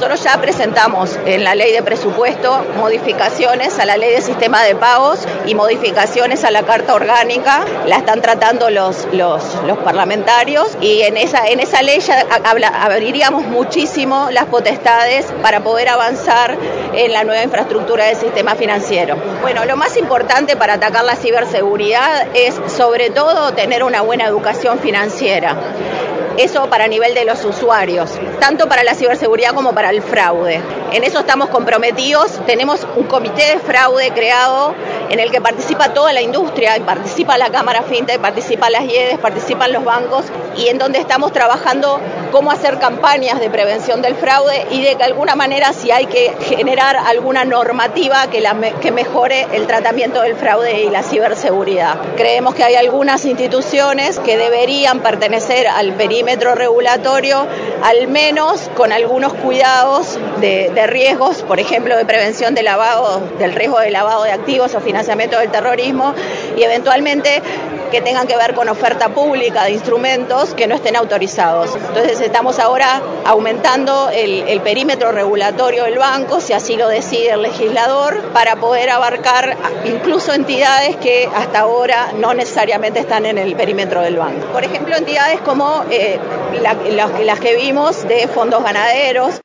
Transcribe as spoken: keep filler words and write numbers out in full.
nosotros ya presentamos en la ley de presupuesto modificaciones a la ley de sistema de pagos y modificaciones a la carta orgánica. La están tratando los, los, los parlamentarios y en esa, en esa ley ya habla, abriríamos muchísimo las potestades para poder avanzar en la nueva infraestructura del sistema financiero. Bueno, lo más importante para atacar la ciberseguridad es sobre todo tener una buena educación financiera. Eso para nivel de los usuarios, tanto para la ciberseguridad como para el fraude. En eso estamos comprometidos. Tenemos un comité de fraude creado en el que participa toda la industria, participa la Cámara Fintech, participan las I E D Es, participan los bancos y en donde estamos trabajando cómo hacer campañas de prevención del fraude y de que alguna manera si hay que generar alguna normativa que, la, que mejore el tratamiento del fraude y la ciberseguridad. Creemos que hay algunas instituciones que deberían pertenecer al perímetro regulatorio, al menos con algunos cuidados de, de riesgos, por ejemplo, de prevención de lavado, del riesgo de lavado de activos o financiamiento del terrorismo y eventualmente que tengan que ver con oferta pública de instrumentos que no estén autorizados. Entonces estamos ahora aumentando el, el perímetro regulatorio del banco, si así lo decide el legislador, para poder abarcar incluso entidades que hasta ahora no necesariamente están en el perímetro del banco. Por ejemplo, entidades como eh, la, las, las que vimos de fondos ganaderos.